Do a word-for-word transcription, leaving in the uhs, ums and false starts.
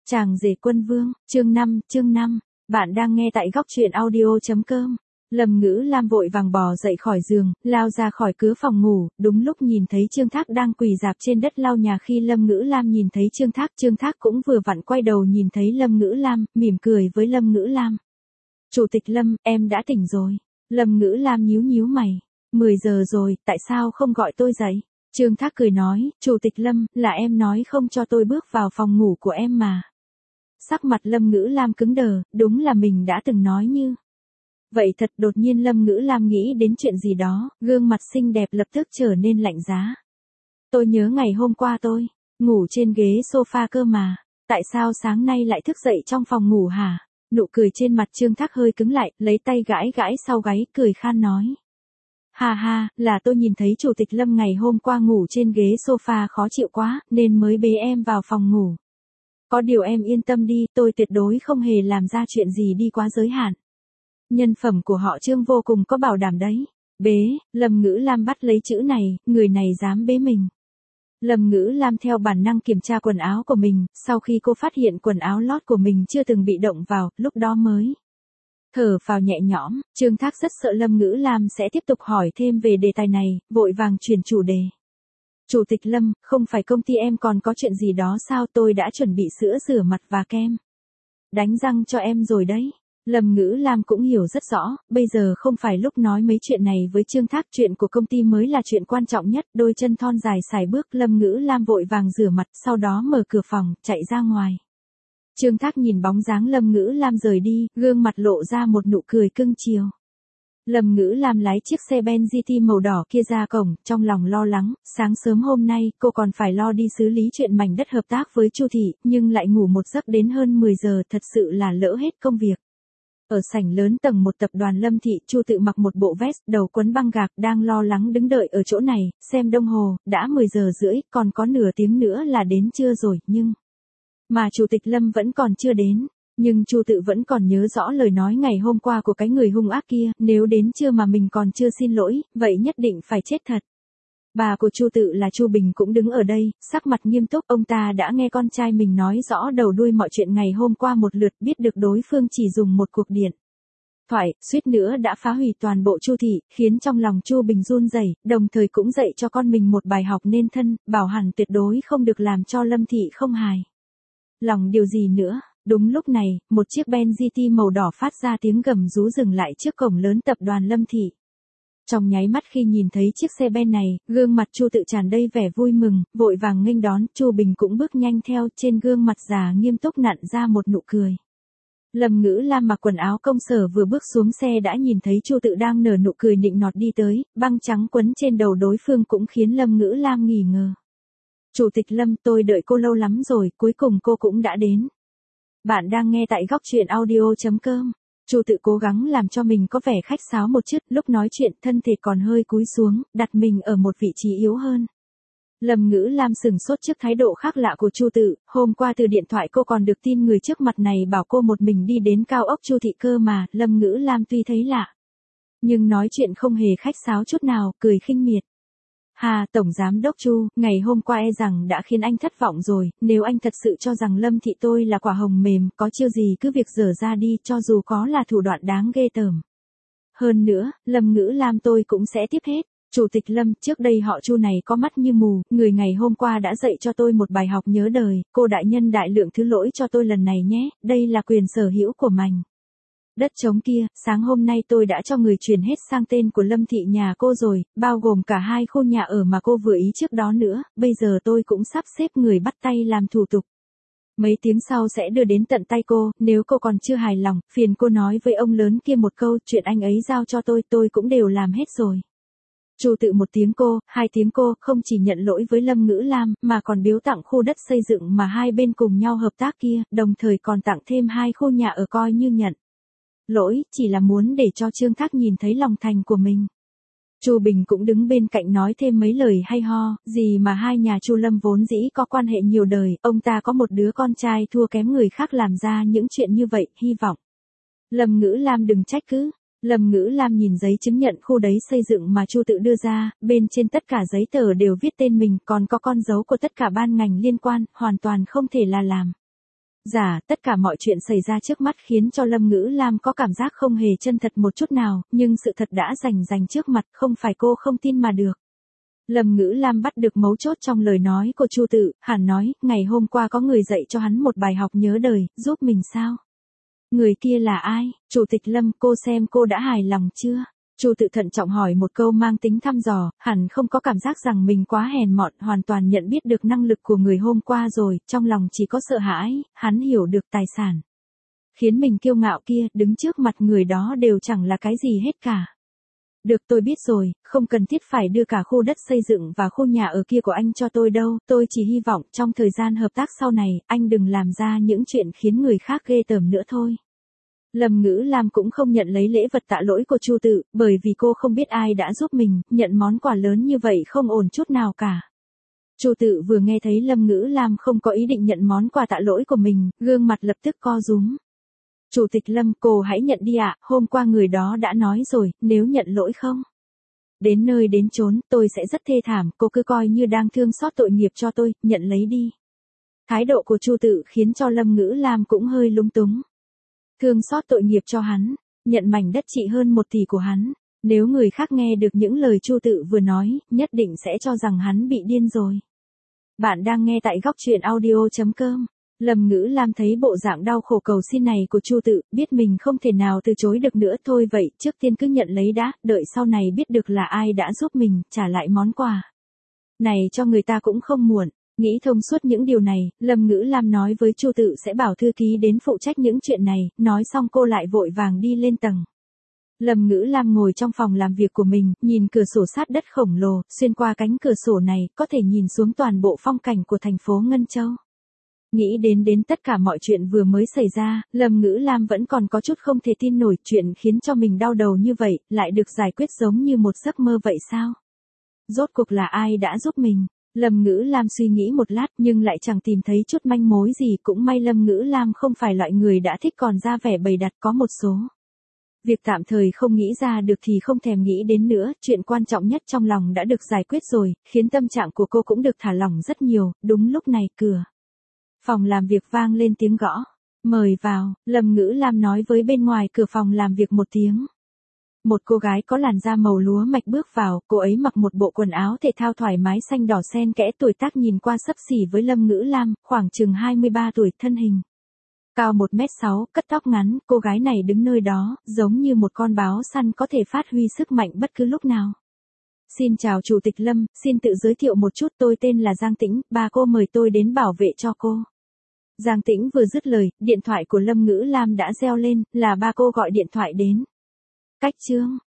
Chàng rể quân vương, chương năm, chương năm. Bạn đang nghe tại góc truyện audio.com. Lâm Ngữ Lam vội vàng bò dậy khỏi giường, lao ra khỏi cửa phòng ngủ, đúng lúc nhìn thấy Trương Thác đang quỳ rạp trên đất lau nhà. Khi Lâm Ngữ Lam nhìn thấy Trương Thác, Trương Thác cũng vừa vặn quay đầu nhìn thấy Lâm Ngữ Lam, mỉm cười với Lâm Ngữ Lam. Chủ tịch Lâm, em đã tỉnh rồi. Lâm Ngữ Lam nhíu nhíu mày. mười giờ rồi, tại sao không gọi tôi dậy? Trương Thác cười nói, Chủ tịch Lâm, là em nói không cho tôi bước vào phòng ngủ của em mà. Sắc mặt Lâm Ngữ Lam cứng đờ, đúng là mình đã từng nói như vậy thật. Đột nhiên Lâm Ngữ Lam nghĩ đến chuyện gì đó, gương mặt xinh đẹp lập tức trở nên lạnh giá. Tôi nhớ ngày hôm qua tôi ngủ trên ghế sofa cơ mà, tại sao sáng nay lại thức dậy trong phòng ngủ hả? Nụ cười trên mặt Trương Thác hơi cứng lại, lấy tay gãi gãi sau gáy, cười khan nói. Ha ha, là tôi nhìn thấy Chủ tịch Lâm ngày hôm qua ngủ trên ghế sofa khó chịu quá, nên mới bế em vào phòng ngủ. Có điều em yên tâm đi, tôi tuyệt đối không hề làm ra chuyện gì đi quá giới hạn. Nhân phẩm của họ Trương vô cùng có bảo đảm đấy. Bế, Lâm Ngữ Lam bắt lấy chữ này, người này dám bế mình. Lâm Ngữ Lam theo bản năng kiểm tra quần áo của mình, sau khi cô phát hiện quần áo lót của mình chưa từng bị động vào, lúc đó mới thở phào nhẹ nhõm. Trương Thác rất sợ Lâm Ngữ Lam sẽ tiếp tục hỏi thêm về đề tài này, vội vàng chuyển chủ đề. Chủ tịch Lâm, không phải công ty em còn có chuyện gì đó sao? Tôi đã chuẩn bị sữa rửa mặt và kem đánh răng cho em rồi đấy. Lâm Ngữ Lam cũng hiểu rất rõ, bây giờ không phải lúc nói mấy chuyện này với Trương Thác, chuyện của công ty mới là chuyện quan trọng nhất. Đôi chân thon dài sải bước, Lâm Ngữ Lam vội vàng rửa mặt, sau đó mở cửa phòng, chạy ra ngoài. Trương Thác nhìn bóng dáng Lâm Ngữ Lam rời đi, gương mặt lộ ra một nụ cười cưng chiều. Lâm Ngữ Lam lái chiếc xe Ben giê tê màu đỏ kia ra cổng, trong lòng lo lắng, sáng sớm hôm nay cô còn phải lo đi xử lý chuyện mảnh đất hợp tác với Chu thị, nhưng lại ngủ một giấc đến hơn mười giờ, thật sự là lỡ hết công việc. Ở sảnh lớn tầng một tập đoàn Lâm thị, Chu Tự mặc một bộ vest, đầu quấn băng gạc, đang lo lắng đứng đợi ở chỗ này, xem đồng hồ, đã mười giờ rưỡi, còn có nửa tiếng nữa là đến trưa rồi, nhưng mà Chủ tịch Lâm vẫn còn chưa đến. Nhưng Chu Tự vẫn còn nhớ rõ lời nói ngày hôm qua của cái người hung ác kia, nếu đến trưa mà mình còn chưa xin lỗi, vậy nhất định phải chết thật. Bà của Chu Tự là Chu Bình cũng đứng ở đây, sắc mặt nghiêm túc. Ông ta đã nghe con trai mình nói rõ đầu đuôi mọi chuyện ngày hôm qua một lượt, biết được đối phương chỉ dùng một cuộc điện thoại, suýt nữa đã phá hủy toàn bộ Chu thị, khiến trong lòng Chu Bình run rẩy, đồng thời cũng dạy cho con mình một bài học nên thân, bảo hẳn tuyệt đối không được làm cho Lâm thị không hài lòng điều gì nữa. Đúng lúc này, một chiếc Ben giê tê màu đỏ phát ra tiếng gầm rú dừng lại trước cổng lớn tập đoàn Lâm thị. Trong nháy mắt khi nhìn thấy chiếc xe Ben này, gương mặt Chu Tự tràn đầy vẻ vui mừng, vội vàng nghênh đón. Chu Bình cũng bước nhanh theo, trên gương mặt già nghiêm túc nặn ra một nụ cười. Lâm Ngữ Lam mặc quần áo công sở vừa bước xuống xe đã nhìn thấy Chu Tự đang nở nụ cười nịnh nọt đi tới, băng trắng quấn trên đầu đối phương cũng khiến Lâm Ngữ Lam nghỉ ngờ. Chủ tịch Lâm, tôi đợi cô lâu lắm rồi, cuối cùng cô cũng đã đến. Bạn đang nghe tại góc truyện audio.com. Chu Tự cố gắng làm cho mình có vẻ khách sáo một chút, lúc nói chuyện thân thể còn hơi cúi xuống, đặt mình ở một vị trí yếu hơn. Lâm Ngữ Lam sừng sốt trước thái độ khác lạ của Chu Tự, hôm qua từ điện thoại cô còn được tin người trước mặt này bảo cô một mình đi đến cao ốc Chu thị cơ mà. Lâm Ngữ Lam tuy thấy lạ, nhưng nói chuyện không hề khách sáo chút nào, cười khinh miệt. Hà, Tổng Giám Đốc Chu, ngày hôm qua e rằng đã khiến anh thất vọng rồi, nếu anh thật sự cho rằng Lâm thị tôi là quả hồng mềm, có chiêu gì cứ việc dở ra đi, cho dù có là thủ đoạn đáng ghê tởm. Hơn nữa, Lâm Ngữ Lam tôi cũng sẽ tiếp hết. Chủ tịch Lâm, trước đây họ Chu này có mắt như mù, người ngày hôm qua đã dạy cho tôi một bài học nhớ đời, cô đại nhân đại lượng thứ lỗi cho tôi lần này nhé, đây là quyền sở hữu của mảnh đất trống kia, sáng hôm nay tôi đã cho người chuyển hết sang tên của Lâm thị nhà cô rồi, bao gồm cả hai khu nhà ở mà cô vừa ý trước đó nữa, bây giờ tôi cũng sắp xếp người bắt tay làm thủ tục. Mấy tiếng sau sẽ đưa đến tận tay cô, nếu cô còn chưa hài lòng, phiền cô nói với ông lớn kia một câu, chuyện anh ấy giao cho tôi, tôi cũng đều làm hết rồi. Chu Tự một tiếng cô, hai tiếng cô, không chỉ nhận lỗi với Lâm Ngữ Lam, mà còn biếu tặng khu đất xây dựng mà hai bên cùng nhau hợp tác kia, đồng thời còn tặng thêm hai khu nhà ở coi như nhận lỗi, chỉ là muốn để cho Trương Thác nhìn thấy lòng thành của mình. Chu Bình cũng đứng bên cạnh nói thêm mấy lời hay ho, gì mà hai nhà Chu Lâm vốn dĩ có quan hệ nhiều đời, ông ta có một đứa con trai thua kém người khác làm ra những chuyện như vậy, hy vọng Lâm Ngữ Lam đừng trách cứ. Lâm Ngữ Lam nhìn giấy chứng nhận khu đấy xây dựng mà Chu Tự đưa ra, bên trên tất cả giấy tờ đều viết tên mình, còn có con dấu của tất cả ban ngành liên quan, hoàn toàn không thể là làm Giả, tất cả mọi chuyện xảy ra trước mắt khiến cho Lâm Ngữ Lam có cảm giác không hề chân thật một chút nào, nhưng sự thật đã rành rành trước mặt, không phải cô không tin mà được. Lâm Ngữ Lam bắt được mấu chốt trong lời nói của Chu Tự, hẳn nói, ngày hôm qua có người dạy cho hắn một bài học nhớ đời, giúp mình sao? Người kia là ai? Chủ tịch Lâm, cô xem cô đã hài lòng chưa? Chu Tự thận trọng hỏi một câu mang tính thăm dò, hẳn không có cảm giác rằng mình quá hèn mọn, hoàn toàn nhận biết được năng lực của người hôm qua rồi, trong lòng chỉ có sợ hãi, hắn hiểu được tài sản khiến mình kiêu ngạo kia, đứng trước mặt người đó đều chẳng là cái gì hết cả. Được, tôi biết rồi, không cần thiết phải đưa cả khu đất xây dựng và khu nhà ở kia của anh cho tôi đâu, tôi chỉ hy vọng trong thời gian hợp tác sau này, anh đừng làm ra những chuyện khiến người khác ghê tởm nữa thôi. Lâm Ngữ Lam cũng không nhận lấy lễ vật tạ lỗi của Chu Tự, bởi vì cô không biết ai đã giúp mình, nhận món quà lớn như vậy không ổn chút nào cả. Chu Tự vừa nghe thấy Lâm Ngữ Lam không có ý định nhận món quà tạ lỗi của mình, gương mặt lập tức co rúm. Chủ tịch Lâm, cô hãy nhận đi ạ, hôm qua người đó đã nói rồi, nếu nhận lỗi không đến nơi đến chốn, tôi sẽ rất thê thảm, cô cứ coi như đang thương xót tội nghiệp cho tôi, nhận lấy đi. Thái độ của Chu Tự khiến cho Lâm Ngữ Lam cũng hơi lúng túng. Thương xót tội nghiệp cho hắn, nhận mảnh đất trị hơn một tỷ của hắn, nếu người khác nghe được những lời Chu Tự vừa nói, nhất định sẽ cho rằng hắn bị điên rồi. Bạn đang nghe tại góc truyện audio chấm com. Lâm Ngữ Lam thấy bộ dạng đau khổ cầu xin này của Chu Tự, biết mình không thể nào từ chối được nữa, thôi vậy, trước tiên cứ nhận lấy đã, đợi sau này biết được là ai đã giúp mình, trả lại món quà này cho người ta cũng không muộn. Nghĩ thông suốt những điều này, Lâm Ngữ Lam nói với Chu Tự sẽ bảo thư ký đến phụ trách những chuyện này, nói xong cô lại vội vàng đi lên tầng. Lâm Ngữ Lam ngồi trong phòng làm việc của mình, nhìn cửa sổ sát đất khổng lồ, xuyên qua cánh cửa sổ này, có thể nhìn xuống toàn bộ phong cảnh của thành phố Ngân Châu. Nghĩ đến đến tất cả mọi chuyện vừa mới xảy ra, Lâm Ngữ Lam vẫn còn có chút không thể tin nổi, chuyện khiến cho mình đau đầu như vậy, lại được giải quyết giống như một giấc mơ vậy sao? Rốt cuộc là ai đã giúp mình? Lâm Ngữ Lam suy nghĩ một lát nhưng lại chẳng tìm thấy chút manh mối gì, cũng may Lâm Ngữ Lam không phải loại người đã thích còn ra vẻ bày đặt, có một số việc tạm thời không nghĩ ra được thì không thèm nghĩ đến nữa, chuyện quan trọng nhất trong lòng đã được giải quyết rồi, khiến tâm trạng của cô cũng được thả lỏng rất nhiều. Đúng lúc này cửa phòng làm việc vang lên tiếng gõ. Mời vào, Lâm Ngữ Lam nói với bên ngoài cửa phòng làm việc một tiếng. Một cô gái có làn da màu lúa mạch bước vào, cô ấy mặc một bộ quần áo thể thao thoải mái xanh đỏ xen kẽ, tuổi tác nhìn qua xấp xỉ với Lâm Ngữ Lam, khoảng chừng hai mươi ba tuổi, thân hình cao một mét sáu, cắt tóc ngắn, cô gái này đứng nơi đó, giống như một con báo săn có thể phát huy sức mạnh bất cứ lúc nào. Xin chào Chủ tịch Lâm, xin tự giới thiệu một chút, tôi tên là Giang Tĩnh, ba cô mời tôi đến bảo vệ cho cô. Giang Tĩnh vừa dứt lời, điện thoại của Lâm Ngữ Lam đã reo lên, là ba cô gọi điện thoại đến. Cách chương